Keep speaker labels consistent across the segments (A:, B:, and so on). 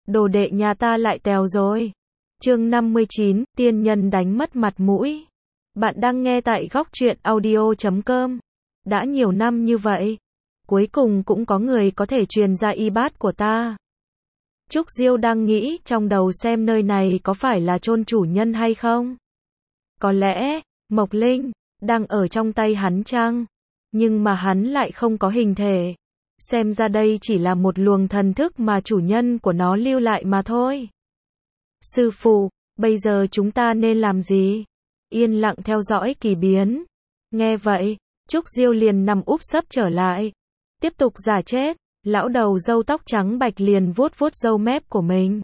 A: đồ đệ nhà ta lại tèo rồi. Chương 59, tiên nhân đánh mất mặt mũi. Bạn đang nghe tại góc truyện audio.com. Đã nhiều năm như vậy, cuối cùng cũng có người có thể truyền ra y bát của ta. Trúc Diêu đang nghĩ trong đầu xem nơi này có phải là chôn chủ nhân hay không. Có lẽ, Mộc Linh đang ở trong tay hắn chăng? Nhưng mà hắn lại không có hình thể. Xem ra đây chỉ là một luồng thần thức mà chủ nhân của nó lưu lại mà thôi. Sư phụ, bây giờ chúng ta nên làm gì? Yên lặng theo dõi kỳ biến. Nghe vậy, Trúc Diêu liền nằm úp sấp trở lại. Tiếp tục giả chết. Lão đầu râu tóc trắng bạch liền vuốt vuốt râu mép của mình.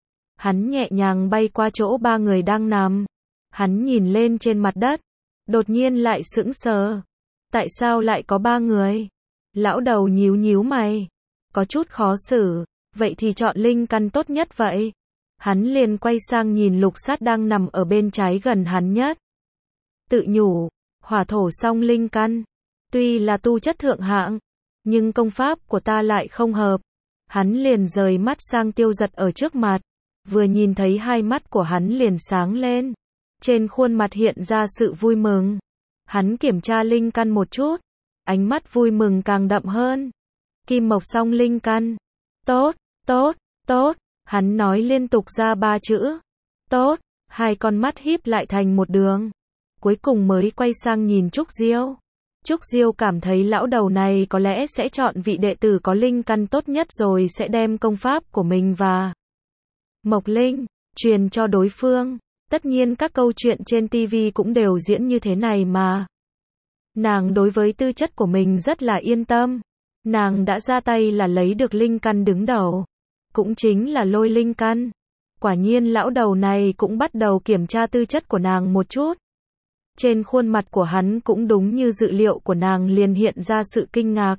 A: Hắn nhẹ nhàng bay qua chỗ ba người đang nằm. Hắn nhìn lên trên mặt đất. Đột nhiên lại sững sờ. Tại sao lại có ba người? Lão đầu nhíu nhíu mày. Có chút khó xử. Vậy thì chọn linh căn tốt nhất vậy. Hắn liền quay sang nhìn Lục Sát đang nằm ở bên trái gần hắn nhất. Tự nhủ, hỏa thổ song linh căn. Tuy là tu chất thượng hạng, nhưng công pháp của ta lại không hợp. Hắn liền rời mắt sang Tiêu Giật ở trước mặt. Vừa nhìn thấy hai mắt của hắn liền sáng lên. Trên khuôn mặt hiện ra sự vui mừng. Hắn kiểm tra linh căn một chút. Ánh mắt vui mừng càng đậm hơn. Kim mộc song linh căn. Tốt, tốt, tốt. Hắn nói liên tục ra ba chữ. Tốt. Hai con mắt híp lại thành một đường. Cuối cùng mới quay sang nhìn Trúc Diêu. Trúc Diêu cảm thấy lão đầu này có lẽ sẽ chọn vị đệ tử có linh căn tốt nhất rồi sẽ đem công pháp của mình và Mộc Linh truyền cho đối phương. Tất nhiên các câu chuyện trên TV cũng đều diễn như thế này mà. Nàng đối với tư chất của mình rất là yên tâm. Nàng đã ra tay là lấy được linh căn đứng đầu. Cũng chính là lôi linh căn. Quả nhiên lão đầu này cũng bắt đầu kiểm tra tư chất của nàng một chút. Trên khuôn mặt của hắn cũng đúng như dự liệu của nàng liền hiện ra sự kinh ngạc.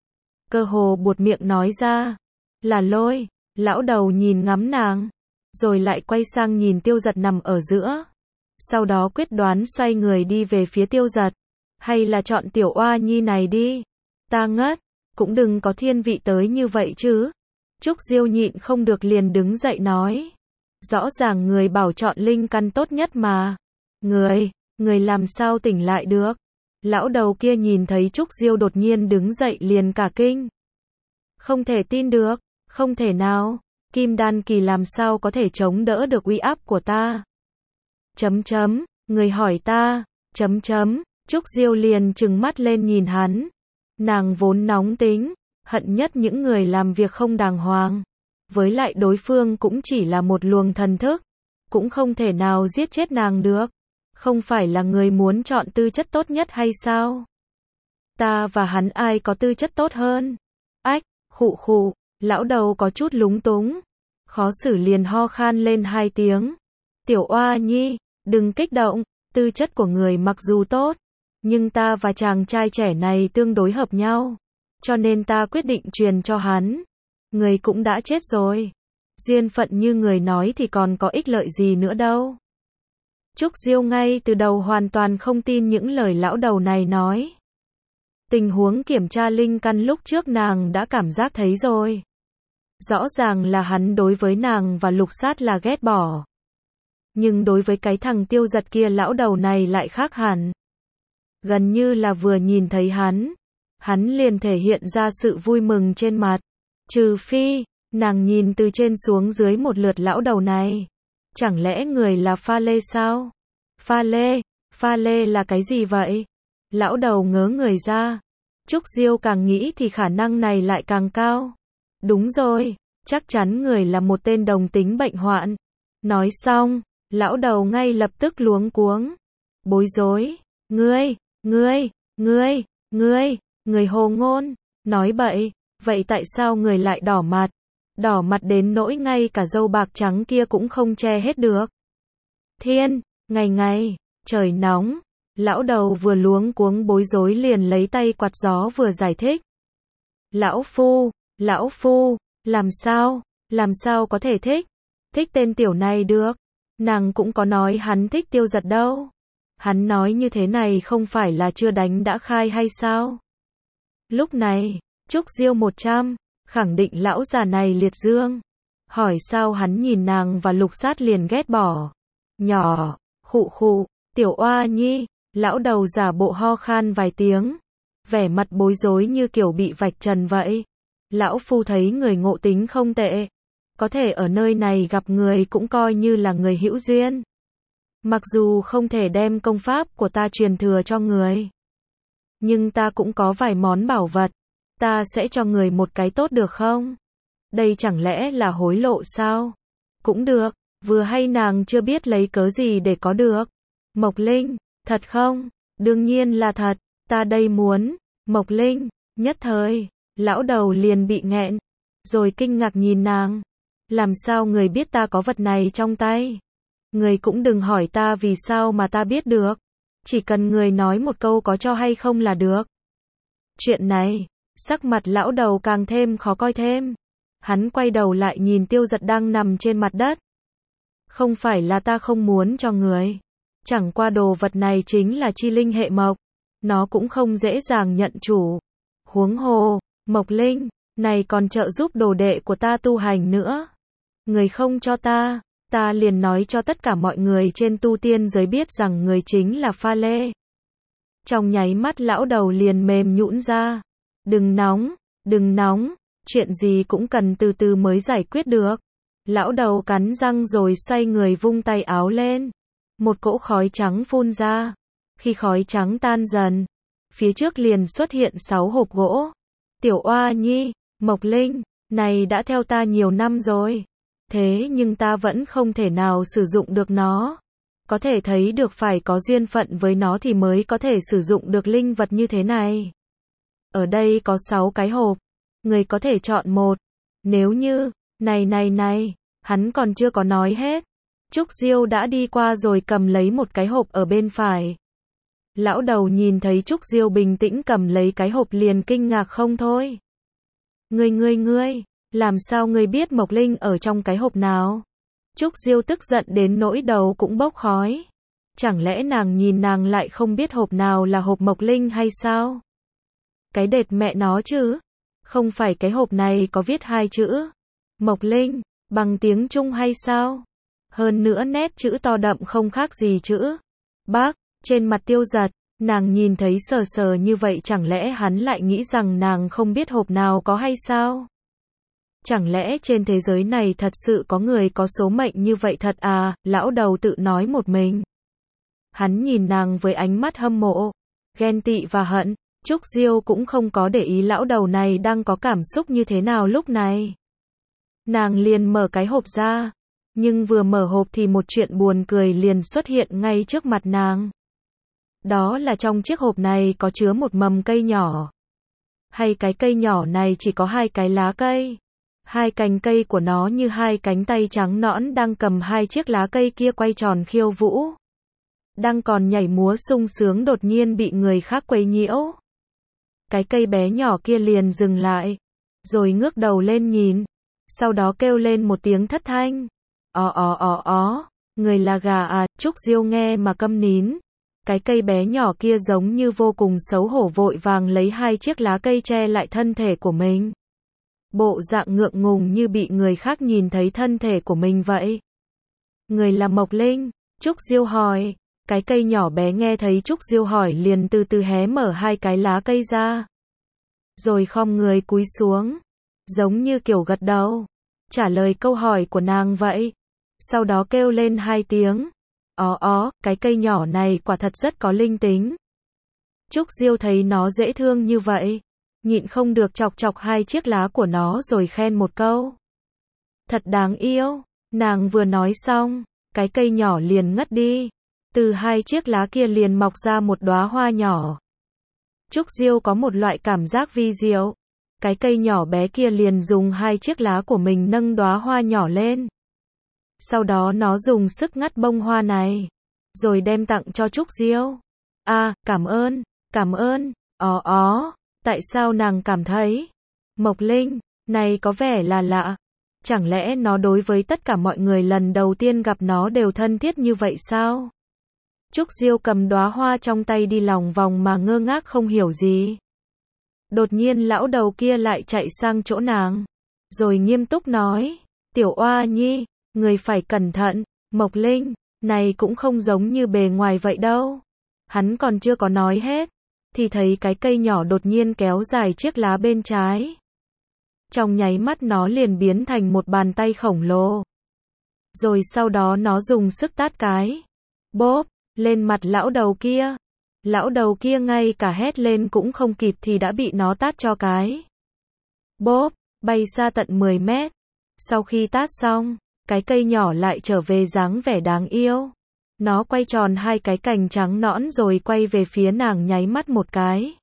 A: Cơ hồ buột miệng nói ra. Là lôi. Lão đầu nhìn ngắm nàng. Rồi lại quay sang nhìn Tiêu Giật nằm ở giữa. Sau đó quyết đoán xoay người đi về phía Tiêu Giật. Hay là chọn tiểu oa nhi này đi. Ta ngất. Cũng đừng có thiên vị tới như vậy chứ. Trúc Diêu nhịn không được liền đứng dậy nói. Rõ ràng người bảo chọn linh căn tốt nhất mà. Người làm sao tỉnh lại được? Lão đầu kia nhìn thấy Trúc Diêu đột nhiên đứng dậy liền cả kinh. Không thể tin được, không thể nào. Kim đan kỳ làm sao có thể chống đỡ được uy áp của ta? Người hỏi ta. Trúc Diêu liền trừng mắt lên nhìn hắn. Nàng vốn nóng tính, hận nhất những người làm việc không đàng hoàng. Với lại đối phương cũng chỉ là một luồng thần thức, cũng không thể nào giết chết nàng được. Không phải là người muốn chọn tư chất tốt nhất hay sao? Ta và hắn ai có tư chất tốt hơn? Ách, khụ, lão đầu có chút lúng túng. Khó xử liền ho khan lên hai tiếng. Tiểu oa nhi, đừng kích động, tư chất của người mặc dù tốt, nhưng ta và chàng trai trẻ này tương đối hợp nhau. Cho nên ta quyết định truyền cho hắn. Người cũng đã chết rồi. Duyên phận như người nói thì còn có ích lợi gì nữa đâu. Trúc Diêu ngay từ đầu hoàn toàn không tin những lời lão đầu này nói. Tình huống kiểm tra linh căn lúc trước nàng đã cảm giác thấy rồi. Rõ ràng là hắn đối với nàng và Lục Sát là ghét bỏ. Nhưng đối với cái thằng Tiêu Giật kia lão đầu này lại khác hẳn. Gần như là vừa nhìn thấy hắn liền thể hiện ra sự vui mừng trên mặt. Trừ phi, nàng nhìn từ trên xuống dưới một lượt lão đầu này. Chẳng lẽ người là pha lê sao? Pha lê là cái gì vậy? Lão đầu ngớ người ra. Trúc Diêu càng nghĩ thì khả năng này lại càng cao. Đúng rồi, chắc chắn người là một tên đồng tính bệnh hoạn. Nói xong, lão đầu ngay lập tức luống cuống. Bối rối. Người hồ ngôn. Nói bậy. Vậy tại sao người lại đỏ mặt? Đỏ mặt đến nỗi ngay cả râu bạc trắng kia cũng không che hết được. Thiên, ngày, trời nóng. Lão đầu vừa luống cuống bối rối liền lấy tay quạt gió vừa giải thích. Lão phu, làm sao có thể thích tên tiểu này được. Nàng cũng có nói hắn thích Tiêu Giật đâu. Hắn nói như thế này không phải là chưa đánh đã khai hay sao? Lúc này, Trúc Diêu 100, khẳng định lão già này liệt dương. hỏi sao hắn nhìn nàng và Lục Sát liền ghét bỏ. Nhỏ, khụ khụ, tiểu oa nhi, lão đầu giả bộ ho khan vài tiếng, vẻ mặt bối rối như kiểu bị vạch trần vậy. Lão phu thấy người ngộ tính không tệ, có thể ở nơi này gặp người cũng coi như là người hữu duyên. Mặc dù không thể đem công pháp của ta truyền thừa cho người, nhưng ta cũng có vài món bảo vật, ta sẽ cho người một cái tốt được không? Đây chẳng lẽ là hối lộ sao? Cũng được, vừa hay nàng chưa biết lấy cớ gì để có được. Mộc Linh, thật không? Đương nhiên là thật, ta đây muốn. Mộc Linh, nhất thời, lão đầu liền bị nghẹn, rồi kinh ngạc nhìn nàng. Làm sao người biết ta có vật này trong tay? Người cũng đừng hỏi ta vì sao mà ta biết được. Chỉ cần người nói một câu có cho hay không là được. Chuyện này, sắc mặt lão đầu càng thêm khó coi thêm. Hắn quay đầu lại nhìn Tiêu Giật đang nằm trên mặt đất. Không phải là ta không muốn cho người. Chẳng qua đồ vật này chính là chi linh hệ mộc. Nó cũng không dễ dàng nhận chủ. Huống hồ, Mộc Linh, này còn trợ giúp đồ đệ của ta tu hành nữa. Người không cho ta, ta liền nói cho tất cả mọi người trên tu tiên giới biết rằng người chính là Pha Lê. Trong nháy mắt lão đầu liền mềm nhũn ra. Đừng nóng, chuyện gì cũng cần từ từ mới giải quyết được. Lão đầu cắn răng rồi xoay người vung tay áo lên. Một cỗ khói trắng phun ra. Khi khói trắng tan dần, phía trước liền xuất hiện 6 hộp gỗ. Tiểu oa nhi, Mộc Linh, này đã theo ta nhiều năm rồi. Thế nhưng ta vẫn không thể nào sử dụng được nó. Có thể thấy được phải có duyên phận với nó thì mới có thể sử dụng được linh vật như thế này. Ở đây có 6 cái hộp. Người có thể chọn một. Nếu như, này, hắn còn chưa có nói hết. Trúc Diêu đã đi qua rồi cầm lấy một cái hộp ở bên phải. Lão đầu nhìn thấy Trúc Diêu bình tĩnh cầm lấy cái hộp liền kinh ngạc không thôi. Ngươi, làm sao ngươi biết Mộc Linh ở trong cái hộp nào? Trúc Diêu tức giận đến nỗi đầu cũng bốc khói. Chẳng lẽ nàng nhìn nàng lại không biết hộp nào là hộp Mộc Linh hay sao? Cái đệt mẹ nó chứ. Không phải cái hộp này có viết 2 chữ Mộc Linh bằng tiếng Trung hay sao? Hơn nữa nét chữ to đậm không khác gì chữ Bác. Trên mặt Tiêu Giật, nàng nhìn thấy sờ sờ như vậy chẳng lẽ hắn lại nghĩ rằng nàng không biết hộp nào có hay sao? Chẳng lẽ trên thế giới này thật sự có người có số mệnh như vậy thật à? Lão đầu tự nói một mình. Hắn nhìn nàng với ánh mắt hâm mộ, ghen tị và hận. Trúc Diêu cũng không có để ý lão đầu này đang có cảm xúc như thế nào lúc này. Nàng liền mở cái hộp ra, nhưng vừa mở hộp thì một chuyện buồn cười liền xuất hiện ngay trước mặt nàng. Đó là trong chiếc hộp này có chứa một mầm cây nhỏ. Hay cái cây nhỏ này chỉ có 2 cái lá cây. 2 cành cây của nó như 2 cánh tay trắng nõn đang cầm 2 chiếc lá cây kia quay tròn khiêu vũ. Đang còn nhảy múa sung sướng đột nhiên bị người khác quấy nhiễu. Cái cây bé nhỏ kia liền dừng lại, rồi ngước đầu lên nhìn, sau đó kêu lên một tiếng thất thanh. Người là gà à? Trúc Diêu nghe mà câm nín. Cái cây bé nhỏ kia giống như vô cùng xấu hổ vội vàng lấy 2 chiếc lá cây che lại thân thể của mình. Bộ dạng ngượng ngùng như bị người khác nhìn thấy thân thể của mình vậy. Người là Mộc Linh? Trúc Diêu hỏi. Cái cây nhỏ bé nghe thấy Trúc Diêu hỏi liền từ từ hé mở 2 cái lá cây ra. Rồi khom người cúi xuống, giống như kiểu gật đầu, trả lời câu hỏi của nàng vậy. Sau đó kêu lên 2 tiếng. Cái cây nhỏ này quả thật rất có linh tính. Trúc Diêu thấy nó dễ thương như vậy, nhịn không được chọc chọc 2 chiếc lá của nó rồi khen một câu. Thật đáng yêu. Nàng vừa nói xong, cái cây nhỏ liền ngất đi. Từ 2 chiếc lá kia liền mọc ra một đóa hoa nhỏ. Trúc Diêu có một loại cảm giác vi diệu. Cái cây nhỏ bé kia liền dùng 2 chiếc lá của mình nâng đóa hoa nhỏ lên. Sau đó nó dùng sức ngắt bông hoa này, rồi đem tặng cho Trúc Diêu. Cảm ơn. Tại sao nàng cảm thấy Mộc Linh này có vẻ là lạ? Chẳng lẽ nó đối với tất cả mọi người lần đầu tiên gặp nó đều thân thiết như vậy sao? Trúc Diêu cầm đóa hoa trong tay đi lòng vòng mà ngơ ngác không hiểu gì. Đột nhiên lão đầu kia lại chạy sang chỗ nàng, rồi nghiêm túc nói, Tiểu Oa Nhi, người phải cẩn thận, Mộc Linh, này cũng không giống như bề ngoài vậy đâu. Hắn còn chưa có nói hết, thì thấy cái cây nhỏ đột nhiên kéo dài chiếc lá bên trái. Trong nháy mắt nó liền biến thành một bàn tay khổng lồ. Rồi sau đó nó dùng sức tát cái. Bốp, lên mặt lão đầu kia. Lão đầu kia ngay cả hét lên cũng không kịp thì đã bị nó tát cho cái. Bốp, bay xa tận 10 mét. Sau khi tát xong, cái cây nhỏ lại trở về dáng vẻ đáng yêu. Nó quay tròn hai cái cành trắng nõn rồi quay về phía nàng nháy mắt một cái.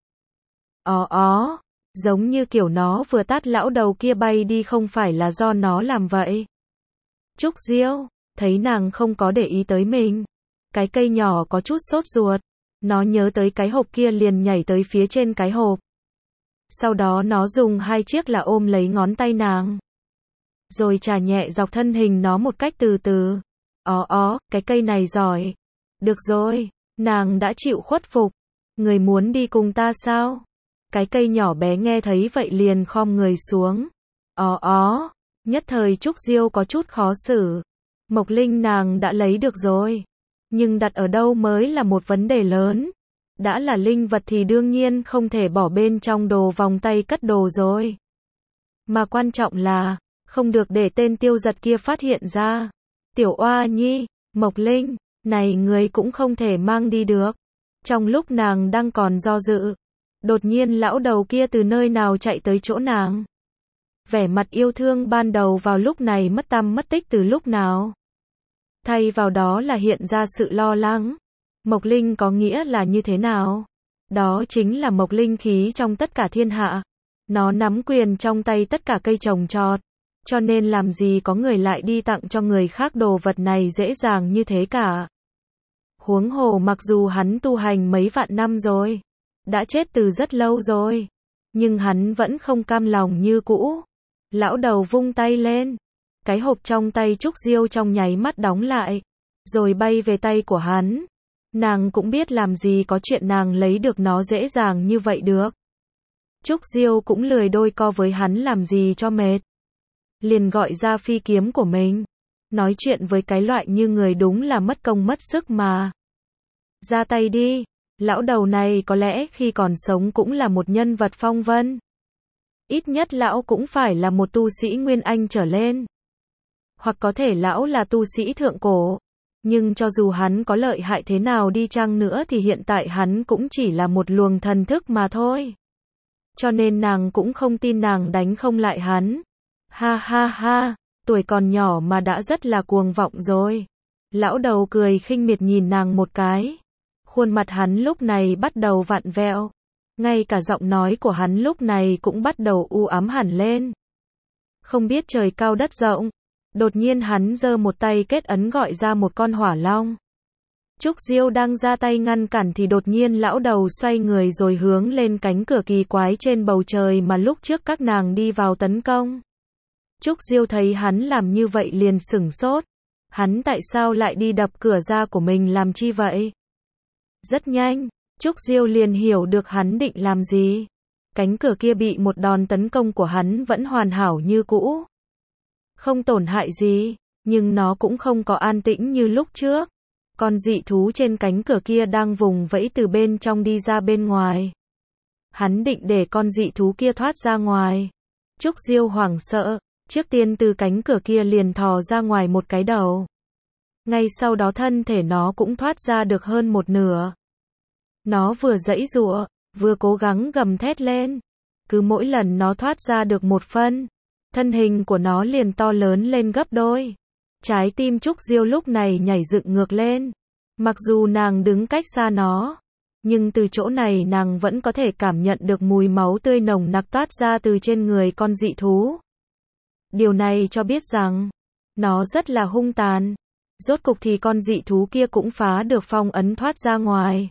A: Giống như kiểu nó vừa tát lão đầu kia bay đi không phải là do nó làm vậy. Trúc Diêu, thấy nàng không có để ý tới mình. Cái cây nhỏ có chút sốt ruột. Nó nhớ tới cái hộp kia liền nhảy tới phía trên cái hộp. Sau đó nó dùng hai chiếc là ôm lấy ngón tay nàng. Rồi chà nhẹ dọc thân hình nó một cách từ từ. Cái cây này giỏi. Được rồi, nàng đã chịu khuất phục. Người muốn đi cùng ta sao? Cái cây nhỏ bé nghe thấy vậy liền khom người xuống. Nhất thời Trúc Diêu có chút khó xử. Mộc Linh nàng đã lấy được rồi. Nhưng đặt ở đâu mới là một vấn đề lớn. Đã là linh vật thì đương nhiên không thể bỏ bên trong đồ vòng tay cất đồ rồi. Mà quan trọng là, không được để tên tiêu giật kia phát hiện ra. Tiểu Oa Nhi, Mộc Linh, này người cũng không thể mang đi được. Trong lúc nàng đang còn do dự, đột nhiên lão đầu kia từ nơi nào chạy tới chỗ nàng. Vẻ mặt yêu thương ban đầu vào lúc này mất tăm mất tích từ lúc nào. Thay vào đó là hiện ra sự lo lắng. Mộc Linh có nghĩa là như thế nào? Đó chính là mộc linh khí trong tất cả thiên hạ. Nó nắm quyền trong tay tất cả cây trồng trọt. Cho nên làm gì có người lại đi tặng cho người khác đồ vật này dễ dàng như thế cả. Huống hồ mặc dù hắn tu hành mấy vạn năm rồi, đã chết từ rất lâu rồi, nhưng hắn vẫn không cam lòng như cũ. Lão đầu vung tay lên, cái hộp trong tay Trúc Diêu trong nháy mắt đóng lại, rồi bay về tay của hắn. Nàng cũng biết làm gì có chuyện nàng lấy được nó dễ dàng như vậy được. Trúc Diêu cũng lười đôi co với hắn làm gì cho mệt. Liền gọi ra phi kiếm của mình. Nói chuyện với cái loại như người đúng là mất công mất sức mà. Ra tay đi, lão đầu này có lẽ khi còn sống cũng là một nhân vật phong vân. Ít nhất lão cũng phải là một tu sĩ Nguyên Anh trở lên. Hoặc có thể lão là tu sĩ thượng cổ. Nhưng cho dù hắn có lợi hại thế nào đi chăng nữa thì hiện tại hắn cũng chỉ là một luồng thần thức mà thôi. Cho nên nàng cũng không tin nàng đánh không lại hắn. Ha, tuổi còn nhỏ mà đã rất là cuồng vọng rồi. Lão đầu cười khinh miệt nhìn nàng một cái. Khuôn mặt hắn lúc này bắt đầu vặn vẹo. Ngay cả giọng nói của hắn lúc này cũng bắt đầu u ám hẳn lên. Không biết trời cao đất rộng. Đột nhiên hắn giơ một tay kết ấn gọi ra một con hỏa long. Trúc Diêu đang ra tay ngăn cản thì đột nhiên lão đầu xoay người rồi hướng lên cánh cửa kỳ quái trên bầu trời mà lúc trước các nàng đi vào tấn công. Trúc Diêu thấy hắn làm như vậy liền sửng sốt. Hắn tại sao lại đi đập cửa ra của mình làm chi vậy? Rất nhanh, Trúc Diêu liền hiểu được hắn định làm gì. Cánh cửa kia bị một đòn tấn công của hắn vẫn hoàn hảo như cũ. Không tổn hại gì, nhưng nó cũng không có an tĩnh như lúc trước. Con dị thú trên cánh cửa kia đang vùng vẫy từ bên trong đi ra bên ngoài. Hắn định để con dị thú kia thoát ra ngoài. Trúc Diêu hoảng sợ, trước tiên từ cánh cửa kia liền thò ra ngoài một cái đầu. Ngay sau đó thân thể nó cũng thoát ra được hơn một nửa. Nó vừa giãy giụa, vừa cố gắng gầm thét lên. Cứ mỗi lần nó thoát ra được một phân, thân hình của nó liền to lớn lên gấp đôi. Trái tim Trúc Diêu lúc này nhảy dựng ngược lên. Mặc dù nàng đứng cách xa nó, nhưng từ chỗ này nàng vẫn có thể cảm nhận được mùi máu tươi nồng nặc toát ra từ trên người con dị thú. Điều này cho biết rằng, nó rất là hung tàn. Rốt cục thì con dị thú kia cũng phá được phong ấn thoát ra ngoài.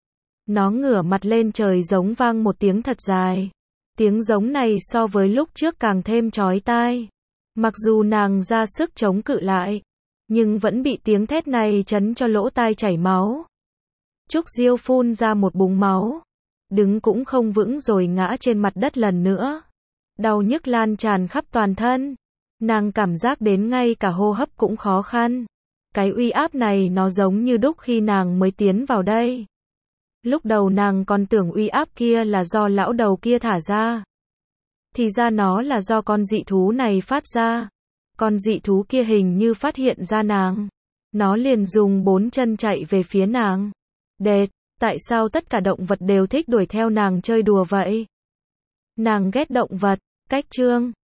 A: Nó ngửa mặt lên trời giống vang một tiếng thật dài. Tiếng giống này so với lúc trước càng thêm chói tai. Mặc dù nàng ra sức chống cự lại, nhưng vẫn bị tiếng thét này chấn cho lỗ tai chảy máu. Trúc Diêu phun ra một búng máu. Đứng cũng không vững rồi ngã trên mặt đất lần nữa. Đau nhức lan tràn khắp toàn thân. Nàng cảm giác đến ngay cả hô hấp cũng khó khăn. Cái uy áp này nó giống như đúc khi nàng mới tiến vào đây. Lúc đầu nàng còn tưởng uy áp kia là do lão đầu kia thả ra. Thì ra nó là do con dị thú này phát ra. Con dị thú kia hình như phát hiện ra nàng. Nó liền dùng 4 chân chạy về phía nàng. Đệt, tại sao tất cả động vật đều thích đuổi theo nàng chơi đùa vậy? Nàng ghét động vật. Cách chương